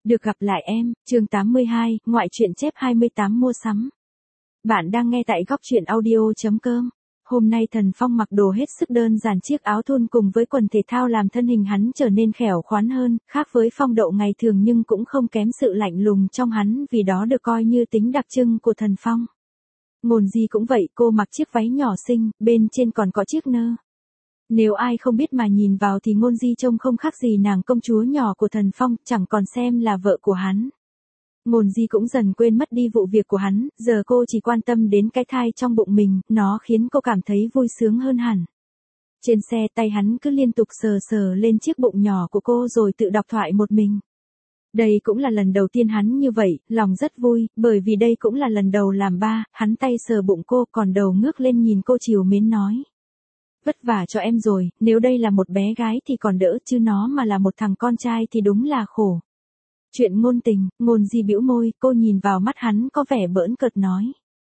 Được gặp lại em, chương 82, ngoại truyện chép 28 mua sắm. Bạn đang nghe tại góc truyện audio.com. Hôm nay Thần Phong mặc đồ hết sức đơn giản, chiếc áo thun cùng với quần thể thao làm thân hình hắn trở nên khẻo khoắn hơn, khác với phong độ ngày thường nhưng cũng không kém sự lạnh lùng trong hắn, vì đó được coi như tính đặc trưng của Thần Phong. Ngôn Di cũng vậy, cô mặc chiếc váy nhỏ xinh, bên trên còn có chiếc nơ. Nếu ai không biết mà nhìn vào thì Ngôn Di trông không khác gì nàng công chúa nhỏ của Thần Phong, chẳng còn xem là vợ của hắn. Ngôn Di cũng dần quên mất đi vụ việc của hắn, giờ cô chỉ quan tâm đến cái thai trong bụng mình, nó khiến cô cảm thấy vui sướng hơn hẳn. Trên xe tay hắn cứ liên tục sờ sờ lên chiếc bụng nhỏ của cô rồi tự đọc thoại một mình. Đây cũng là lần đầu tiên hắn như vậy, lòng rất vui, bởi vì đây cũng là lần đầu làm ba, hắn tay sờ bụng cô còn đầu ngước lên nhìn cô trìu mến nói. Vất vả cho em rồi, nếu đây là một bé gái thì còn đỡ, chứ nó mà là một thằng con trai thì đúng là khổ. Chuyện ngôn tình, Ngôn Di bĩu môi, cô nhìn vào mắt hắn có vẻ bỡn cợt nói.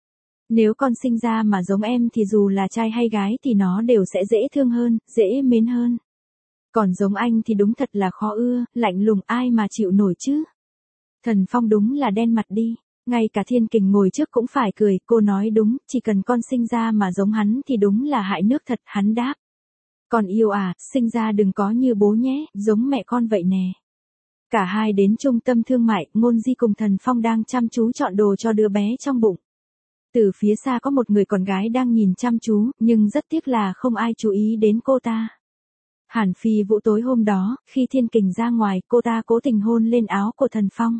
Nếu con sinh ra mà giống em thì dù là trai hay gái thì nó đều sẽ dễ thương hơn, dễ mến hơn. Còn giống anh thì đúng thật là khó ưa, lạnh lùng ai mà chịu nổi chứ. Thần Phong đúng là đen mặt đi. Ngay cả Thiên Kình ngồi trước cũng phải cười, cô nói đúng, chỉ cần con sinh ra mà giống hắn thì đúng là hại nước thật, hắn đáp. Con yêu à, sinh ra đừng có như bố nhé, giống mẹ con vậy nè. Cả hai đến trung tâm thương mại, Ngôn Di cùng Thần Phong đang chăm chú chọn đồ cho đứa bé trong bụng. Từ phía xa có một người con gái đang nhìn chăm chú, nhưng rất tiếc là không ai chú ý đến cô ta. Hàn Phi Vũ tối hôm đó, khi Thiên Kình ra ngoài, cô ta cố tình hôn lên áo của Thần Phong.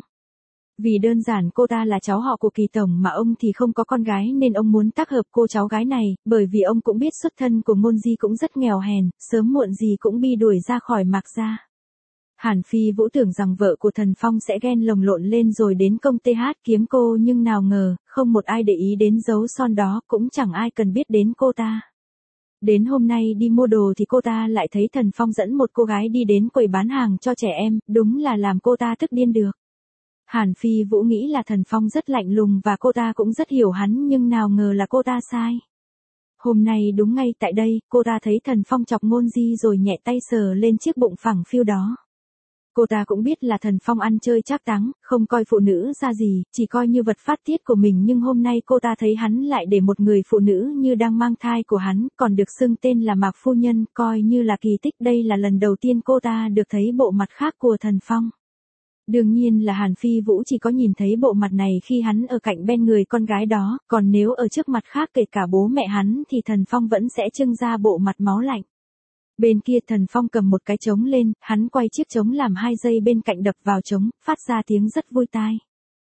Vì đơn giản cô ta là cháu họ của Kỳ Tổng mà ông thì không có con gái nên ông muốn tác hợp cô cháu gái này, bởi vì ông cũng biết xuất thân của Ngôn Di cũng rất nghèo hèn, sớm muộn gì cũng bị đuổi ra khỏi Mạc gia. Hàn Phi Vũ tưởng rằng vợ của Thần Phong sẽ ghen lồng lộn lên rồi đến công TH kiếm cô, nhưng nào ngờ, không một ai để ý đến dấu son đó, cũng chẳng ai cần biết đến cô ta. Đến hôm nay đi mua đồ thì cô ta lại thấy Thần Phong dẫn một cô gái đi đến quầy bán hàng cho trẻ em, đúng là làm cô ta tức điên được. Hàn Phi Vũ nghĩ là Thần Phong rất lạnh lùng và cô ta cũng rất hiểu hắn, nhưng nào ngờ là cô ta sai. Hôm nay đúng ngay tại đây, cô ta thấy Thần Phong chọc Ngôn Di rồi nhẹ tay sờ lên chiếc bụng phẳng phiu đó. Cô ta cũng biết là Thần Phong ăn chơi trác táng, không coi phụ nữ ra gì, chỉ coi như vật phát tiết của mình, nhưng hôm nay cô ta thấy hắn lại để một người phụ nữ như đang mang thai của hắn, còn được xưng tên là Mạc Phu Nhân, coi như là kỳ tích. Đây là lần đầu tiên cô ta được thấy bộ mặt khác của Thần Phong. Đương nhiên là Hàn Phi Vũ chỉ có nhìn thấy bộ mặt này khi hắn ở cạnh bên người con gái đó, còn nếu ở trước mặt khác kể cả bố mẹ hắn thì Thần Phong vẫn sẽ trưng ra bộ mặt máu lạnh. Bên kia Thần Phong cầm một cái trống lên, hắn quay chiếc trống làm 2 giây bên cạnh đập vào trống, phát ra tiếng rất vui tai.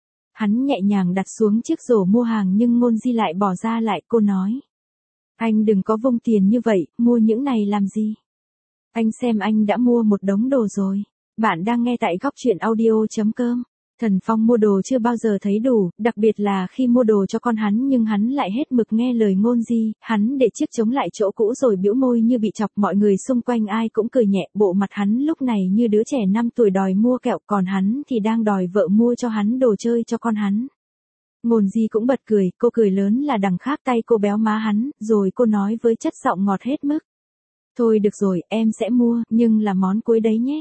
Hắn nhẹ nhàng đặt xuống chiếc rổ mua hàng nhưng Ngôn Di lại bỏ ra lại, cô nói. Anh đừng có vung tiền như vậy, mua những này làm gì? Anh xem anh đã mua một đống đồ rồi. Bạn đang nghe tại góc truyện audio.com. Thần Phong mua đồ chưa bao giờ thấy đủ, đặc biệt là khi mua đồ cho con hắn, nhưng hắn lại hết mực nghe lời Ngôn Di, hắn để chiếc trống lại chỗ cũ rồi bĩu môi như bị chọc, mọi người xung quanh ai cũng cười nhẹ, bộ mặt hắn lúc này như đứa trẻ 5 tuổi đòi mua kẹo, còn hắn thì đang đòi vợ mua cho hắn đồ chơi cho con hắn. Ngôn Di cũng bật cười, cô cười lớn là đằng khác tay cô béo má hắn, rồi cô nói với chất giọng ngọt hết mức. Thôi được rồi, em sẽ mua, nhưng là món cuối đấy nhé.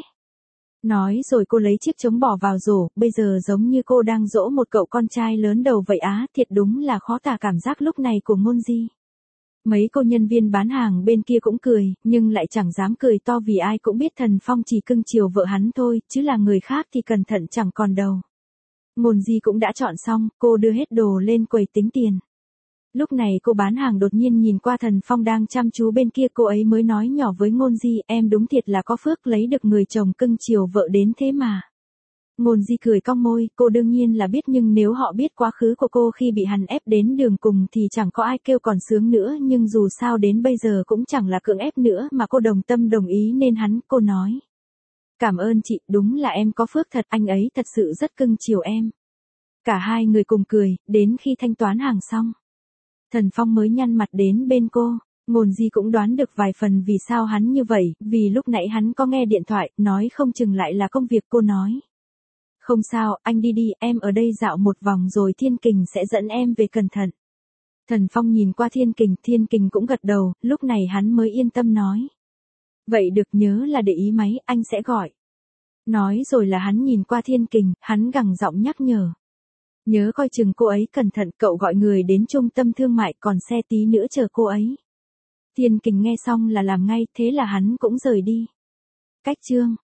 Nói rồi cô lấy chiếc trống bỏ vào rổ, bây giờ giống như cô đang dỗ một cậu con trai lớn đầu vậy á, thiệt đúng là khó tả cảm giác lúc này của Ngôn Di. Mấy cô nhân viên bán hàng bên kia cũng cười, nhưng lại chẳng dám cười to vì ai cũng biết Thần Phong chỉ cưng chiều vợ hắn thôi, chứ là người khác thì cẩn thận chẳng còn đầu. Ngôn Di cũng đã chọn xong, cô đưa hết đồ lên quầy tính tiền. Lúc này cô bán hàng đột nhiên nhìn qua Thần Phong đang chăm chú bên kia, cô ấy mới nói nhỏ với Ngôn Di, em đúng thiệt là có phước lấy được người chồng cưng chiều vợ đến thế mà. Ngôn Di cười cong môi, cô đương nhiên là biết, nhưng nếu họ biết quá khứ của cô khi bị hắn ép đến đường cùng thì chẳng có ai kêu còn sướng nữa, nhưng dù sao đến bây giờ cũng chẳng là cưỡng ép nữa mà cô đồng tâm đồng ý nên cô nói. Cảm ơn chị, đúng là em có phước thật, anh ấy thật sự rất cưng chiều em. Cả hai người cùng cười, đến khi thanh toán hàng xong. Thần Phong mới nhăn mặt đến bên cô, Ngôn Di cũng đoán được vài phần vì sao hắn như vậy, vì lúc nãy hắn có nghe điện thoại, nói không chừng lại là công việc. Cô nói. Không sao, anh đi đi, em ở đây dạo một vòng rồi Thiên Kình sẽ dẫn em về, cẩn thận. Thần Phong nhìn qua Thiên Kình cũng gật đầu, lúc này hắn mới yên tâm nói. Vậy được, nhớ là để ý máy, anh sẽ gọi. Nói rồi là hắn nhìn qua Thiên Kình, hắn gằn giọng nhắc nhở. Nhớ coi chừng cô ấy cẩn thận, cậu gọi người đến trung tâm thương mại, còn xe tí nữa chờ cô ấy. Thiên Kình nghe xong là làm ngay, thế là hắn cũng rời đi. Cách chương